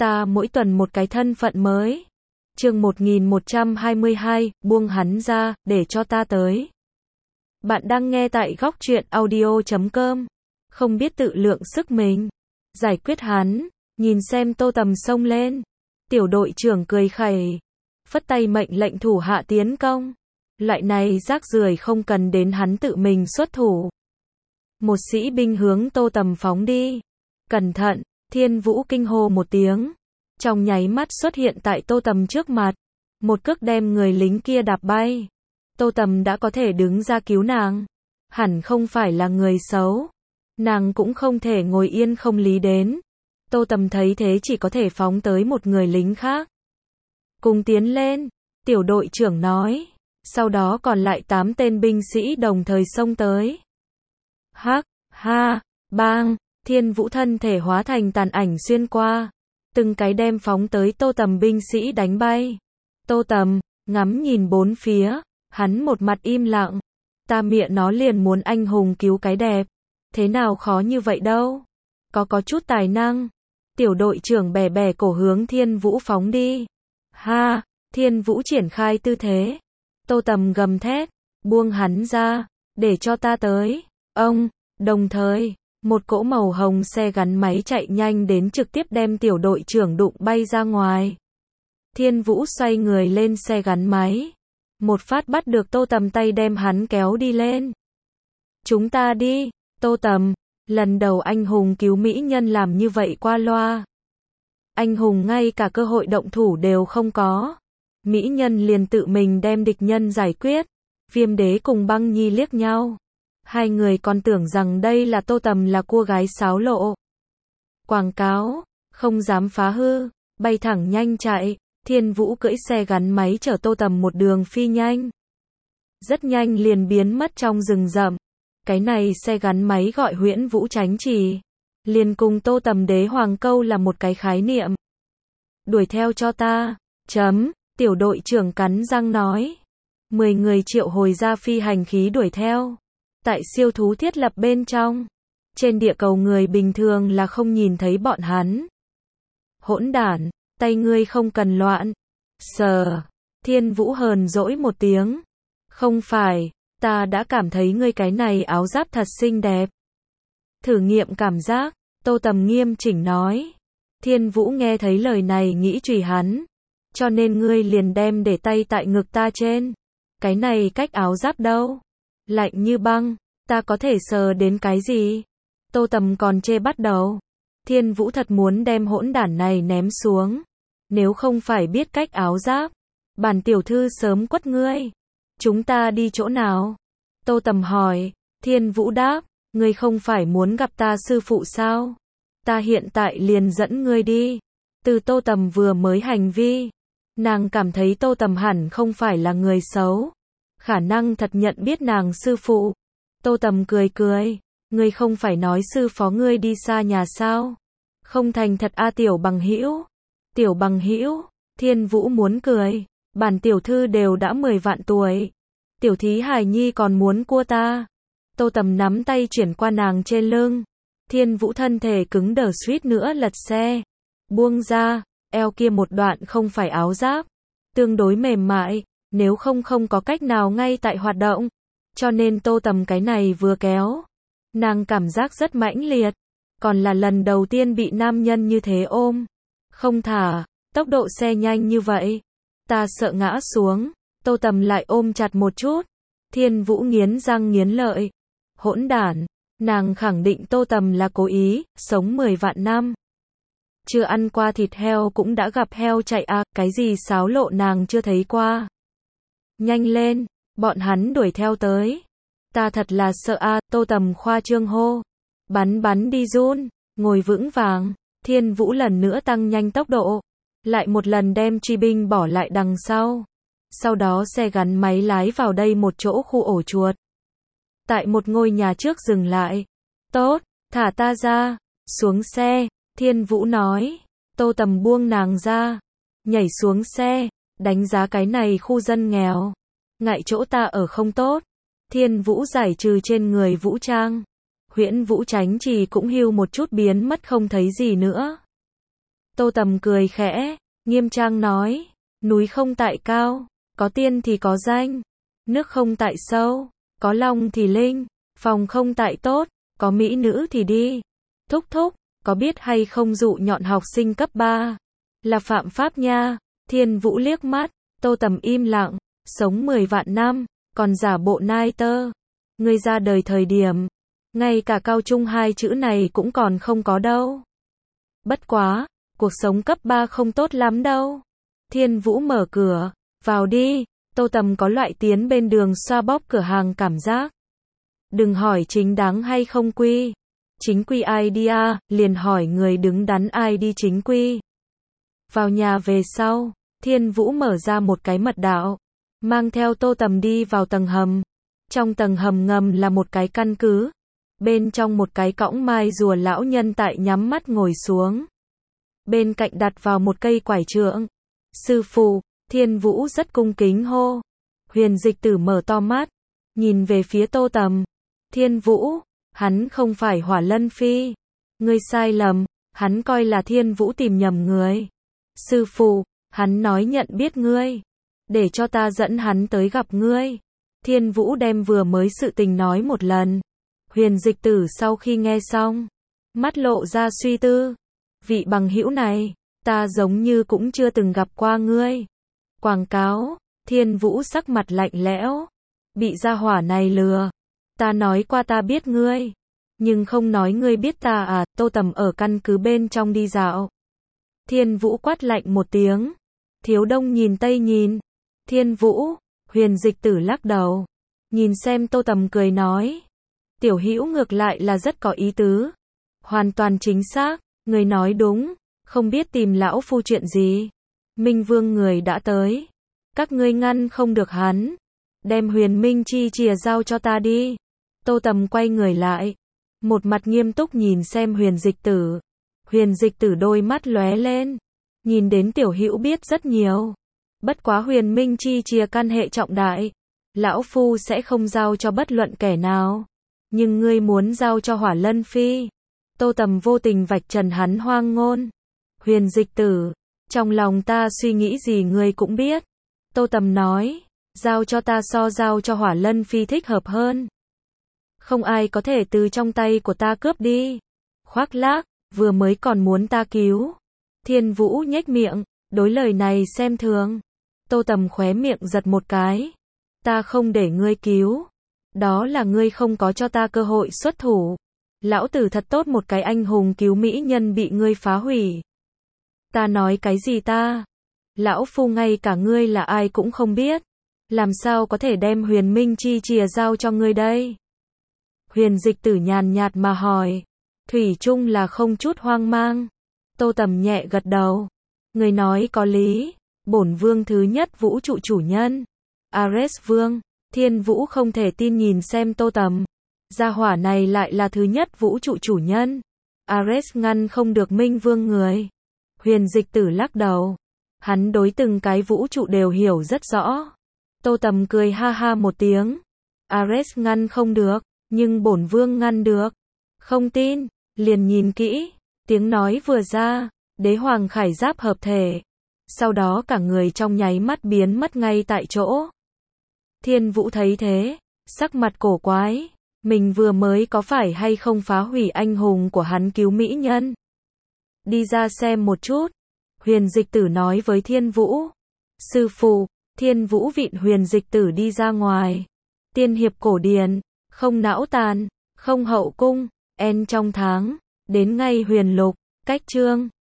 ta mỗi tuần một cái thân phận mới. Chương 1122, buông hắn ra, để cho ta tới. Bạn đang nghe tại góc truyện audio.com. Không biết tự lượng sức mình. Giải quyết hắn, nhìn xem Tô Tầm xông lên. Tiểu đội trưởng cười khẩy. Phất tay mệnh lệnh thủ hạ tiến công. Loại này rác rưởi không cần đến hắn tự mình xuất thủ. Một sĩ binh hướng Tô Tầm phóng đi. Cẩn thận, Thiên Vũ kinh hô một tiếng. Trong nháy mắt xuất hiện tại Tô Tầm trước mặt. Một cước đem người lính kia đạp bay. Tô Tầm đã có thể đứng ra cứu nàng. Hẳn không phải là người xấu. Nàng cũng không thể ngồi yên không lý đến. Tô Tầm thấy thế chỉ có thể phóng tới một người lính khác. Cùng tiến lên, tiểu đội trưởng nói. Sau đó còn lại 8 tên binh sĩ đồng thời xông tới. Hắc, ha, bang, Thiên Vũ thân thể hóa thành tàn ảnh xuyên qua. Từng cái đem phóng tới Tô Tầm binh sĩ đánh bay. Tô Tầm, ngắm nhìn bốn phía, hắn một mặt im lặng. Ta mẹ nó liền muốn anh hùng cứu cái đẹp. Thế nào khó như vậy đâu. Có chút tài năng. Tiểu đội trưởng bẻ bẻ cổ hướng Thiên Vũ phóng đi. Ha, Thiên Vũ triển khai tư thế. Tô Tầm gầm thét, buông hắn ra, để cho ta tới. Ông, đồng thời, một cỗ màu hồng xe gắn máy chạy nhanh đến trực tiếp đem tiểu đội trưởng đụng bay ra ngoài. Thiên Vũ xoay người lên xe gắn máy. Một phát bắt được Tô Tầm tay đem hắn kéo đi lên. Chúng ta đi, Tô Tầm, lần đầu anh hùng cứu mỹ nhân làm như vậy qua loa. Anh hùng ngay cả cơ hội động thủ đều không có. Mỹ nhân liền tự mình đem địch nhân giải quyết. Viêm đế cùng Băng Nhi liếc nhau. Hai người còn tưởng rằng đây là Tô Tầm là cô gái xáo lộ. Quảng cáo, không dám phá hư, bay thẳng nhanh chạy. Thiên Vũ cưỡi xe gắn máy chở Tô Tầm một đường phi nhanh. Rất nhanh liền biến mất trong rừng rậm. Cái này xe gắn máy gọi Huyễn Vũ Chánh Chỉ. Liền cùng Tô Tầm đế hoàng câu là một cái khái niệm. Đuổi theo cho ta. Tiểu đội trưởng cắn răng nói. 10 người triệu hồi ra phi hành khí đuổi theo. Tại siêu thú thiết lập bên trong. Trên địa cầu người bình thường là không nhìn thấy bọn hắn. Hỗn đản, tay ngươi không cần loạn. Sờ. Thiên Vũ hờn dỗi một tiếng. Không phải, ta đã cảm thấy ngươi cái này áo giáp thật xinh đẹp. Thử nghiệm cảm giác, Tô Tầm nghiêm chỉnh nói. Thiên Vũ nghe thấy lời này nghĩ chửi hắn. Cho nên ngươi liền đem để tay tại ngực ta trên. Cái này cách áo giáp đâu? Lạnh như băng, ta có thể sờ đến cái gì? Tô Tầm còn chê bắt đầu. Thiên Vũ thật muốn đem hỗn đản này ném xuống. Nếu không phải biết cách áo giáp, bản tiểu thư sớm quất ngươi. Chúng ta đi chỗ nào? Tô Tầm hỏi. Thiên Vũ đáp, ngươi không phải muốn gặp ta sư phụ sao? Ta hiện tại liền dẫn ngươi đi. Từ Tô Tầm vừa mới hành vi, nàng cảm thấy Tô Tầm hẳn không phải là người xấu. Khả năng thật nhận biết nàng sư phụ. Tô Tầm cười cười. Ngươi không phải nói sư phó ngươi đi xa nhà sao? Không thành thật a tiểu bằng hữu. Tiểu bằng hữu. Thiên Vũ muốn cười. Bản tiểu thư đều đã 10 vạn tuổi. Tiểu thí hài nhi còn muốn cua ta. Tô Tầm nắm tay chuyển qua nàng trên lưng. Thiên Vũ thân thể cứng đờ suýt nữa lật xe. Buông ra, eo kia một đoạn không phải áo giáp. Tương đối mềm mại, nếu không có cách nào ngay tại hoạt động. Cho nên Tô Tầm cái này vừa kéo. Nàng cảm giác rất mãnh liệt. Còn là lần đầu tiên bị nam nhân như thế ôm. Không thả, tốc độ xe nhanh như vậy. Ta sợ ngã xuống. Tô Tầm lại ôm chặt một chút. Thiên Vũ nghiến răng nghiến lợi. Hỗn đản. Nàng khẳng định Tô Tầm là cố ý, sống 10 vạn năm. Chưa ăn qua thịt heo cũng đã gặp heo chạy à, cái gì xáo lộ nàng chưa thấy qua. Nhanh lên, bọn hắn đuổi theo tới. Ta thật là sợ à, Tô Tầm khoa trương hô. Bắn đi run, ngồi vững vàng. Thiên Vũ lần nữa tăng nhanh tốc độ. Lại một lần đem truy binh bỏ lại đằng sau. Sau đó xe gắn máy lái vào đây một chỗ khu ổ chuột. Tại một ngôi nhà trước dừng lại. Tốt, thả ta ra. Xuống xe, Thiên Vũ nói. Tô Tầm buông nàng ra. Nhảy xuống xe, đánh giá cái này khu dân nghèo. Ngại chỗ ta ở không tốt. Thiên Vũ giải trừ trên người vũ trang. Huyễn Vũ Chánh Chỉ cũng hưu một chút biến mất không thấy gì nữa. Tô Tầm cười khẽ, nghiêm trang nói, núi không tại cao, có tiên thì có danh, nước không tại sâu, có long thì linh, phòng không tại tốt, có mỹ nữ thì đi. Thúc thúc, có biết hay không dụ nhọn học sinh cấp 3 là phạm pháp nha. Thiên Vũ liếc mắt, Tô Tầm im lặng, sống 10 vạn năm, còn giả bộ nai tơ. Ngươi ra đời thời điểm, ngay cả cao trung 2 chữ này cũng còn không có đâu. Bất quá, cuộc sống cấp 3 không tốt lắm đâu. Thiên Vũ mở cửa, vào đi. Tô Tầm có loại tiến bên đường xoa bóp cửa hàng cảm giác. Đừng hỏi chính đáng hay không quy. Chính quy idea, liền hỏi người đứng đắn ai đi chính quy. Vào nhà về sau, Thiên Vũ mở ra một cái mật đạo, mang theo Tô Tầm đi vào tầng hầm. Trong tầng hầm ngầm là một cái căn cứ. Bên trong một cái cõng mai rùa lão nhân tại nhắm mắt ngồi xuống. Bên cạnh đặt vào một cây quải trượng. Sư phụ, Thiên Vũ rất cung kính hô. Huyền Dịch Tử mở to mắt, nhìn về phía Tô Tầm. Thiên Vũ, hắn không phải Hỏa Lân Phi. Ngươi sai lầm, hắn coi là Thiên Vũ tìm nhầm người. Sư phụ, hắn nói nhận biết ngươi, để cho ta dẫn hắn tới gặp ngươi. Thiên Vũ đem vừa mới sự tình nói một lần. Huyền Dịch Tử sau khi nghe xong, mắt lộ ra suy tư. Vị bằng hữu này, ta giống như cũng chưa từng gặp qua ngươi. Quảng cáo. Thiên Vũ sắc mặt lạnh lẽo. Bị gia hỏa này lừa. Ta nói qua ta biết ngươi, nhưng không nói ngươi biết ta à. Tô Tầm ở căn cứ bên trong đi dạo. Thiên Vũ quát lạnh một tiếng. Thiếu đông nhìn tây nhìn. Thiên Vũ. Huyền Dịch Tử lắc đầu, nhìn xem Tô Tầm cười nói. Tiểu hữu ngược lại là rất có ý tứ. Hoàn toàn chính xác, người nói đúng. Không biết tìm lão phu chuyện gì. Minh Vương người đã tới. Các ngươi ngăn không được hắn. Đem Huyền Minh chi chìa giao cho ta đi. Tô Tầm quay người lại, một mặt nghiêm túc nhìn xem Huyền Dịch Tử. Huyền Dịch Tử đôi mắt lóe lên, nhìn đến tiểu hữu biết rất nhiều. Bất quá Huyền Minh chi chìa căn hệ trọng đại, lão phu sẽ không giao cho bất luận kẻ nào. Nhưng ngươi muốn giao cho Hỏa Lân Phi. Tô Tầm vô tình vạch trần hắn hoang ngôn. Huyền Dịch Tử, trong lòng ta suy nghĩ gì ngươi cũng biết. Tô Tầm nói, giao cho ta so giao cho Hỏa Lân Phi thích hợp hơn. Không ai có thể từ trong tay của ta cướp đi. Khoác lác, vừa mới còn muốn ta cứu. Thiên Vũ nhếch miệng, đối lời này xem thường. Tô Tầm khóe miệng giật một cái. Ta không để ngươi cứu. Đó là ngươi không có cho ta cơ hội xuất thủ. Lão tử thật tốt một cái anh hùng cứu mỹ nhân bị ngươi phá hủy. Ta nói cái gì ta? Lão phu ngay cả ngươi là ai cũng không biết. Làm sao có thể đem Huyền Minh chi chìa giao cho ngươi đây? Huyền Dịch Tử nhàn nhạt mà hỏi. Thủy chung là không chút hoang mang. Tô Tầm nhẹ gật đầu. Người nói có lý. Bổn vương thứ nhất vũ trụ chủ nhân. Ares vương. Thiên Vũ không thể tin nhìn xem Tô Tầm. Gia hỏa này lại là thứ nhất vũ trụ chủ nhân. Ares ngăn không được Minh Vương người. Huyền Dịch Tử lắc đầu. Hắn đối từng cái vũ trụ đều hiểu rất rõ. Tô Tầm cười ha ha một tiếng. Ares ngăn không được, nhưng bổn vương ngăn được. Không tin, liền nhìn kỹ. Tiếng nói vừa ra, đế hoàng khải giáp hợp thể. Sau đó cả người trong nháy mắt biến mất ngay tại chỗ. Thiên Vũ thấy thế, sắc mặt cổ quái. Mình vừa mới có phải hay không phá hủy anh hùng của hắn cứu mỹ nhân? Đi ra xem một chút. Huyền Dịch Tử nói với Thiên Vũ. Sư phụ. Thiên Vũ vịn Huyền Dịch Tử đi ra ngoài. Tiên hiệp cổ điển, không não tàn, không hậu cung, en trong tháng, đến ngay huyền lục, cách chương.